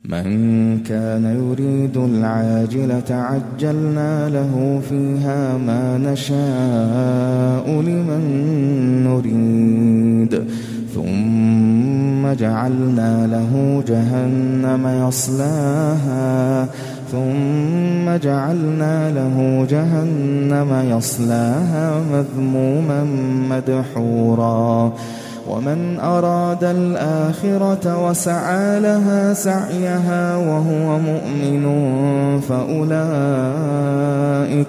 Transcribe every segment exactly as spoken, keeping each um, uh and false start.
من كان يريد العاجلة عجلنا له فيها ما نشاء لمن نريد ثم جعلنا له جهنم يصلاها ثم جعلنا له جهنم يصلاها مذموما مدحورا ومن أراد الآخرة وسعى لها سعيها وهو مؤمن فأولئك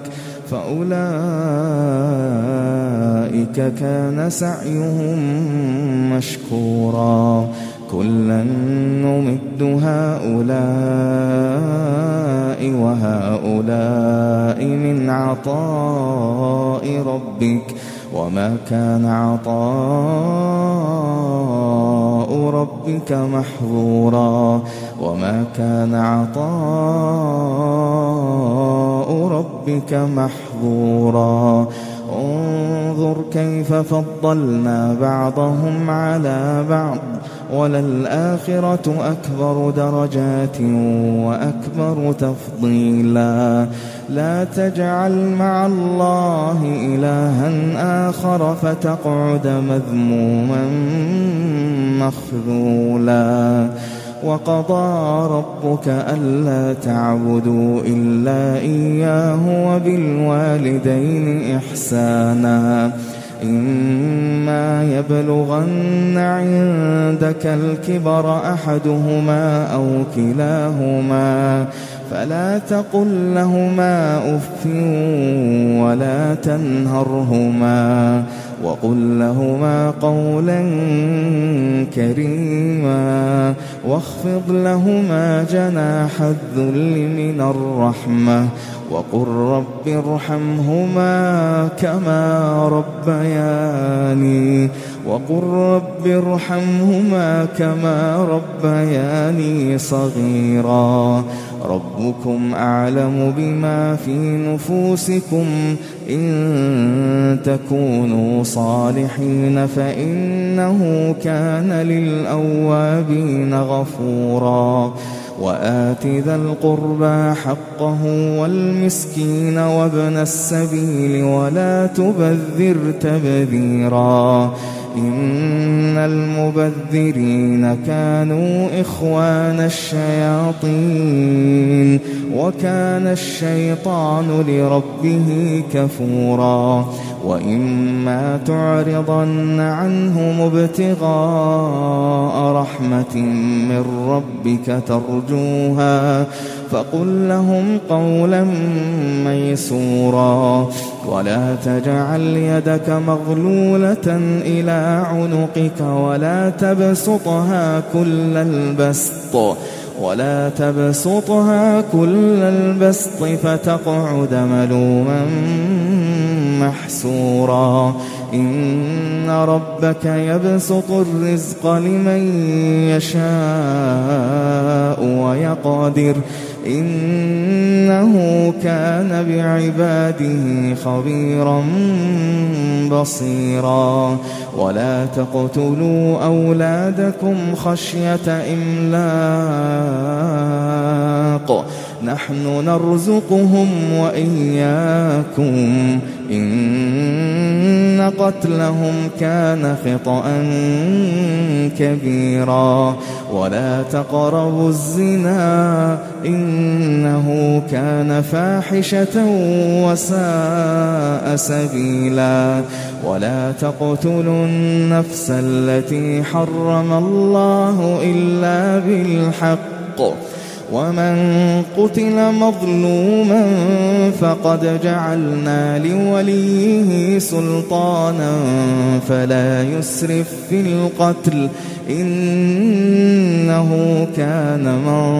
فأولئك كان سعيهم مشكورا كلا نمد هؤلاء وهؤلاء من عطاء ربك وما كان عطاء ربك محظورا وما كان عطاء ربك محظورا انظر كيف فضلنا بعضهم على بعض وللآخرة أكبر درجات وأكبر تفضيلا لا تجعل مع الله إلها آخر فتقعد مذموما مخذولا وقضى ربك ألا تعبدوا إلا إياه وبالوالدين إحسانا إما يبلغن عندك الكبر أحدهما أو كلاهما فلا تقل لهما أف ولا تنهرهما وقل لهما قولا كريما واخفض لهما جناح الذل من الرحمة وقل رب ارحمهما كما ربياني وقل رب ارحمهما كما ربياني صغيرا ربكم أعلم بما في نفوسكم إن تكونوا صالحين فإنه كان للأوابين غفورا وآت ذا القربى حقه والمسكين وابن السبيل ولا تبذر تبذيرا إن المبذرين كانوا إخوان الشياطين وكان الشيطان لربه كفورا وإما تعرضن عنهم ابتغاء رحمة من ربك ترجوها فقل لهم قولا ميسورا ولا تجعل يدك مغلولة إلى عنقك ولا تبسطها كل البسط ولا تبسطها كل البسط فتقعد ملوما محسورا إن ربك يبسط الرزق لمن يشاء ويقدر إنه كان بعباده خبيرا بصيرا ولا تقتلوا أولادكم خشية إملاق نحن نرزقهم وإياكم إن قتلهم كان خطأ كبيرا ولا تقربوا الزنا إنه كان فاحشة وساء سبيلا ولا تقتلوا النفس التي حرم الله إلا بالحق ومن قتل مظلوما فقد جعلنا لوليه سلطانا فلا يسرف في القتل إنه كان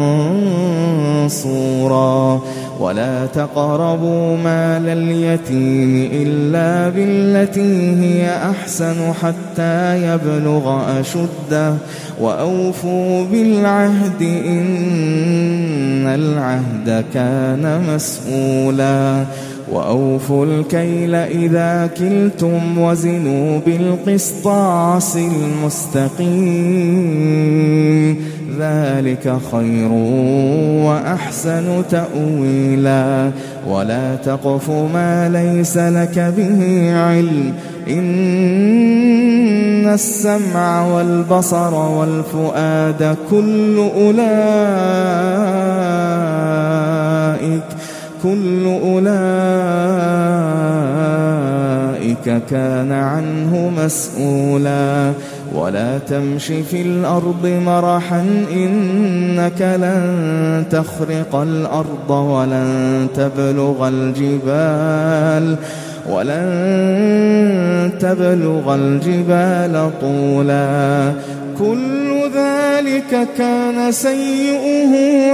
منصورا ولا تقربوا مال اليتيم إلا بالتي هي أحسن حتى يبلغ أشده وأوفوا بالعهد إن العهد كان مسؤولا وأوفوا الكيل إذا كلتم وزنوا بالقسطاس المستقيم ذلك خير وأحسن تأويلا ولا تقف ما ليس لك به علم إن السمع والبصر والفؤاد كل أولئك كل أولئك كان عنه مسؤولا ولا تمش في الأرض مرحا إنك لن تخرق الأرض ولن تبلغ الجبال ولن تبلغ الجبال طولا كل ذلك كان سيئه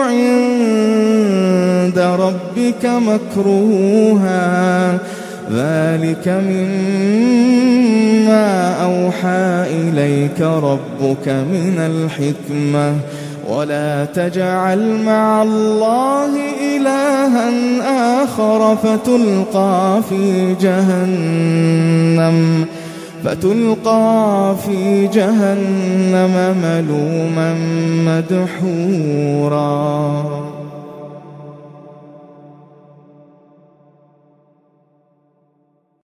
عند ربك مكروها ذلك مما أوحى إليك ربك من الحكمة ولا تجعل مع الله إلها آخر فتلقى في جهنم فتلقى في جهنم ملوما مدحورا.